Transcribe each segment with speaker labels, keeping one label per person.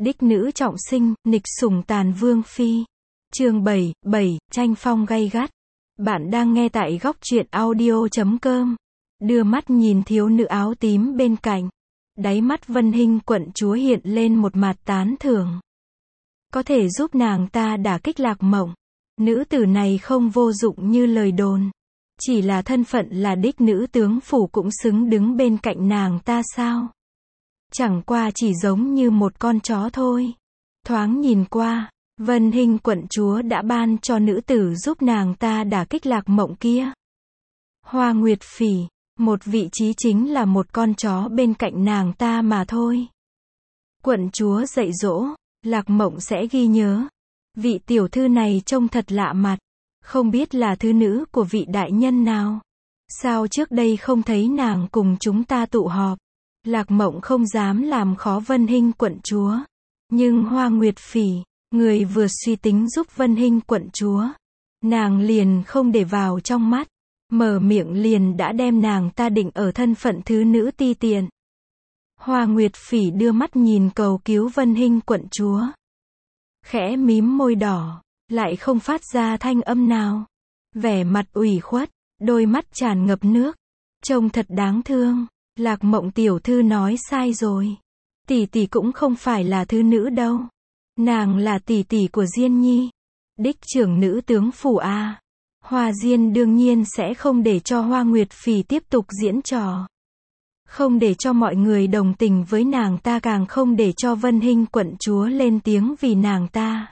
Speaker 1: Đích nữ trọng sinh, nghịch sủng tàn vương phi. Chương 7, tranh phong gay gắt. Bạn đang nghe tại góc truyện audio.com. Đưa mắt nhìn thiếu nữ áo tím bên cạnh. Đáy mắt Vân Hinh quận chúa hiện lên một mặt tán thưởng. Có thể giúp nàng ta đả kích Lạc Mộng. Nữ tử này không vô dụng như lời đồn. Chỉ là thân phận là đích nữ tướng phủ cũng xứng đứng bên cạnh nàng ta sao? Chẳng qua chỉ giống như một con chó thôi. Thoáng nhìn qua, Vân Hinh quận chúa đã ban cho nữ tử giúp nàng ta đả kích Lạc Mộng kia. Hoa Nguyệt Phỉ, một vị trí chính là một con chó bên cạnh nàng ta mà thôi. Quận chúa dạy dỗ, Lạc Mộng sẽ ghi nhớ. Vị tiểu thư này trông thật lạ mặt, không biết là thứ nữ của vị đại nhân nào. Sao trước đây không thấy nàng cùng chúng ta tụ họp? Lạc Mộng không dám làm khó Vân Hinh quận chúa. Nhưng Hoa Nguyệt Phỉ, người vừa suy tính giúp Vân Hinh quận chúa, nàng liền không để vào trong mắt. Mở miệng liền đã đem nàng ta định ở thân phận thứ nữ ti tiện. Hoa Nguyệt Phỉ đưa mắt nhìn cầu cứu Vân Hinh quận chúa. Khẽ mím môi đỏ, lại không phát ra thanh âm nào. Vẻ mặt ủy khuất, đôi mắt tràn ngập nước. Trông thật đáng thương. Lạc Mộng tiểu thư nói sai rồi. Tỷ tỷ cũng không phải là thứ nữ đâu. Nàng là tỷ tỷ của Diên Nhi, đích trưởng nữ tướng phủ a. Hoa Diên đương nhiên sẽ không để cho Hoa Nguyệt Phỉ tiếp tục diễn trò. Không để cho mọi người đồng tình với nàng ta, càng không để cho Vân Hinh quận chúa lên tiếng vì nàng ta.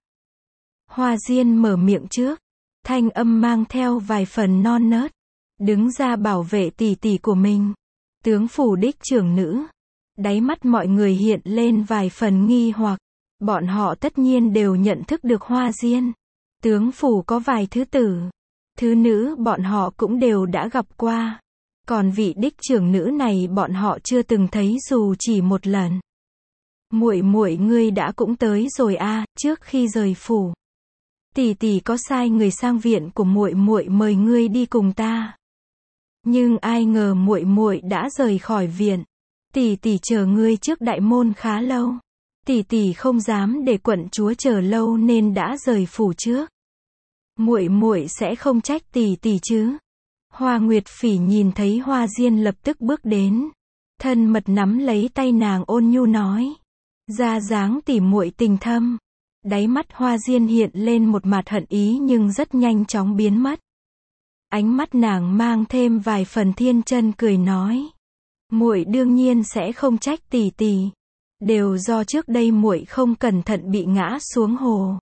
Speaker 1: Hoa Diên mở miệng trước, thanh âm mang theo vài phần non nớt, đứng ra bảo vệ tỷ tỷ của mình. Tướng phủ đích trưởng nữ. Đáy mắt mọi người hiện lên vài phần nghi hoặc. Bọn họ tất nhiên đều nhận thức được Hoa Diên. Tướng phủ có vài thứ tử. Thứ nữ bọn họ cũng đều đã gặp qua. Còn vị đích trưởng nữ này bọn họ chưa từng thấy dù chỉ một lần. Muội muội ngươi đã cũng tới rồi a, trước khi rời phủ. Tỷ tỷ có sai người sang viện của muội muội mời ngươi đi cùng ta. Nhưng ai ngờ muội muội đã rời khỏi viện. Tỷ tỷ chờ ngươi trước đại môn khá lâu. Tỷ tỷ không dám để quận chúa chờ lâu nên đã rời phủ trước. Muội muội sẽ không trách tỷ tỷ chứ? Hoa Nguyệt Phỉ nhìn thấy Hoa Diên lập tức bước đến, thân mật nắm lấy tay nàng ôn nhu nói, ra dáng tỉ muội tình thâm. Đáy mắt Hoa Diên hiện lên một mặt hận ý nhưng rất nhanh chóng biến mất. Ánh mắt nàng mang thêm vài phần thiên chân cười nói, muội đương nhiên sẽ không trách tỷ tỷ, đều do trước đây muội không cẩn thận bị ngã xuống hồ.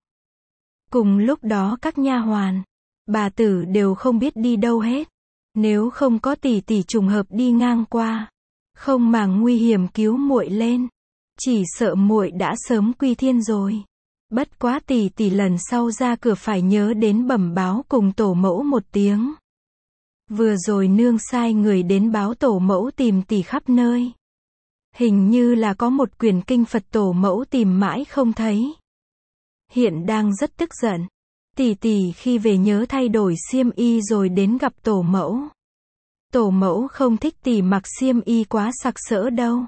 Speaker 1: Cùng lúc đó các nha hoàn, bà tử đều không biết đi đâu hết. Nếu không có tỷ tỷ trùng hợp đi ngang qua, không màng nguy hiểm cứu muội lên, chỉ sợ muội đã sớm quy thiên rồi. Bất quá tỷ tỷ lần sau ra cửa phải nhớ đến bẩm báo cùng tổ mẫu một tiếng. Vừa rồi nương sai người đến báo tổ mẫu tìm tỷ khắp nơi. Hình như là có một quyển kinh Phật tổ mẫu tìm mãi không thấy. Hiện đang rất tức giận. Tỷ tỷ khi về nhớ thay đổi xiêm y rồi đến gặp tổ mẫu. Tổ mẫu không thích tỷ mặc xiêm y quá sặc sỡ đâu.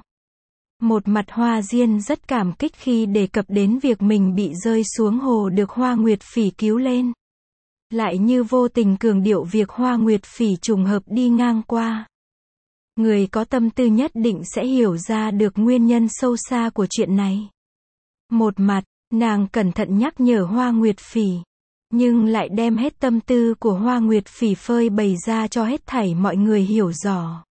Speaker 1: Một mặt Hoa Diên rất cảm kích khi đề cập đến việc mình bị rơi xuống hồ được Hoa Nguyệt Phỉ cứu lên. Lại như vô tình cường điệu việc Hoa Nguyệt Phỉ trùng hợp đi ngang qua. Người có tâm tư nhất định sẽ hiểu ra được nguyên nhân sâu xa của chuyện này. Một mặt, nàng cẩn thận nhắc nhở Hoa Nguyệt Phỉ, nhưng lại đem hết tâm tư của Hoa Nguyệt Phỉ phơi bày ra cho hết thảy mọi người hiểu rõ.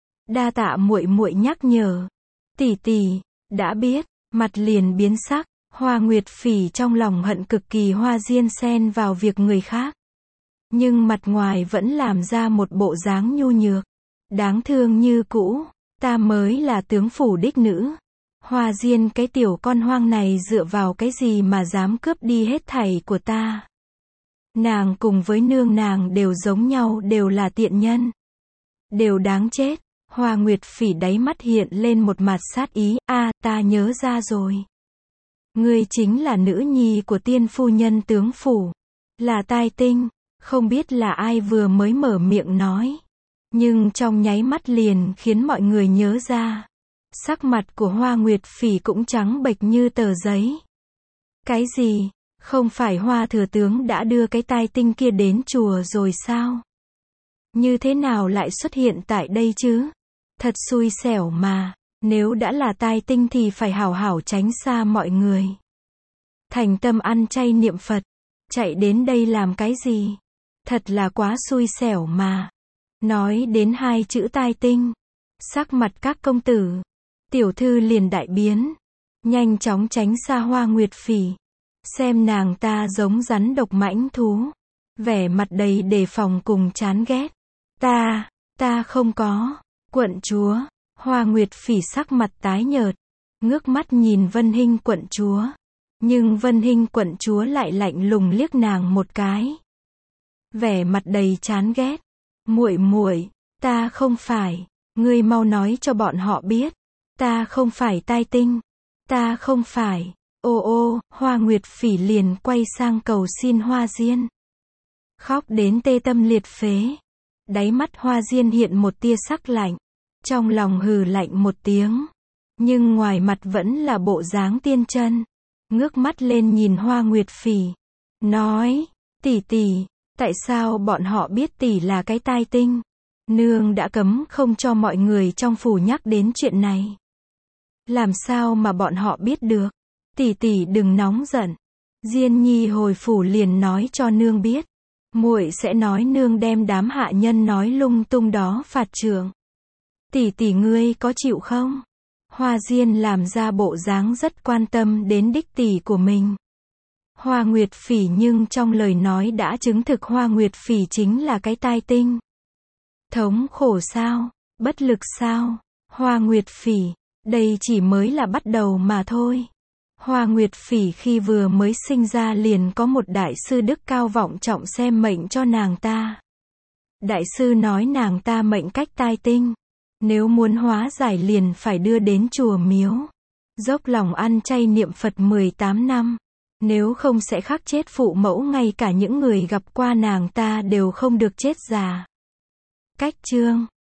Speaker 1: Đa tạ muội muội nhắc nhở. Tỷ tỷ, đã biết, mặt liền biến sắc. Hoa Nguyệt Phỉ trong lòng hận cực kỳ Hoa Diên xen vào việc người khác. Nhưng mặt ngoài vẫn làm ra một bộ dáng nhu nhược, đáng thương như cũ. Ta mới là tướng phủ đích nữ. Hoa Diên cái tiểu con hoang này dựa vào cái gì mà dám cướp đi hết thảy của ta? Nàng cùng với nương nàng đều giống nhau, đều là tiện nhân. Đều đáng chết. Hoa Nguyệt Phỉ đáy mắt hiện lên một mặt sát ý. Ta nhớ ra rồi. Ngươi chính là nữ nhi của tiên phu nhân tướng phủ. Là Tai Tinh. Không biết là ai vừa mới mở miệng nói. Nhưng trong nháy mắt liền khiến mọi người nhớ ra. Sắc mặt của Hoa Nguyệt Phỉ cũng trắng bệch như tờ giấy. Cái gì? Không phải Hoa thừa tướng đã đưa cái tai tinh kia đến chùa rồi sao? Như thế nào lại xuất hiện tại đây chứ? Thật xui xẻo mà, nếu đã là tai tinh thì phải hảo hảo tránh xa mọi người. Thành tâm ăn chay niệm Phật, chạy đến đây làm cái gì? Thật là quá xui xẻo mà. Nói đến hai chữ tai tinh, sắc mặt các công tử, tiểu thư liền đại biến, nhanh chóng tránh xa Hoa Nguyệt Phỉ, xem nàng ta giống rắn độc mãnh thú, vẻ mặt đầy đề phòng cùng chán ghét. Ta không có, quận chúa. Hoa Nguyệt Phỉ sắc mặt tái nhợt, ngước mắt nhìn Vân Hinh quận chúa, nhưng Vân Hinh quận chúa lại lạnh lùng liếc nàng một cái, vẻ mặt đầy chán ghét. Muội muội, ta không phải, ngươi mau nói cho bọn họ biết, ta không phải tai tinh, ta không phải. Ô, Hoa Nguyệt Phỉ liền quay sang cầu xin Hoa Diên, khóc đến tê tâm liệt phế. Đáy mắt Hoa Diên hiện một tia sắc lạnh, trong lòng hừ lạnh một tiếng, nhưng ngoài mặt vẫn là bộ dáng tiên chân, ngước mắt lên nhìn Hoa Nguyệt Phỉ, nói, tỷ tỷ, tại sao bọn họ biết tỷ là cái tai tinh? Nương đã cấm không cho mọi người trong phủ nhắc đến chuyện này. Làm sao mà bọn họ biết được? Tỷ tỷ đừng nóng giận. Diên Nhi hồi phủ liền nói cho nương biết. Muội sẽ nói nương đem đám hạ nhân nói lung tung đó phạt trưởng. Tỷ tỷ ngươi có chịu không? Hoa Diên làm ra bộ dáng rất quan tâm đến đích tỷ của mình. Hoa Nguyệt Phỉ nhưng trong lời nói đã chứng thực Hoa Nguyệt Phỉ chính là cái tai tinh. Thống khổ sao? Bất lực sao? Hoa Nguyệt Phỉ, đây chỉ mới là bắt đầu mà thôi. Hoa Nguyệt Phỉ khi vừa mới sinh ra liền có một đại sư đức cao vọng trọng xem mệnh cho nàng ta. Đại sư nói nàng ta mệnh cách tai tinh, nếu muốn hóa giải liền phải đưa đến chùa miếu, dốc lòng ăn chay niệm Phật 18 năm, nếu không sẽ khắc chết phụ mẫu, ngay cả những người gặp qua nàng ta đều không được chết già. Cách chương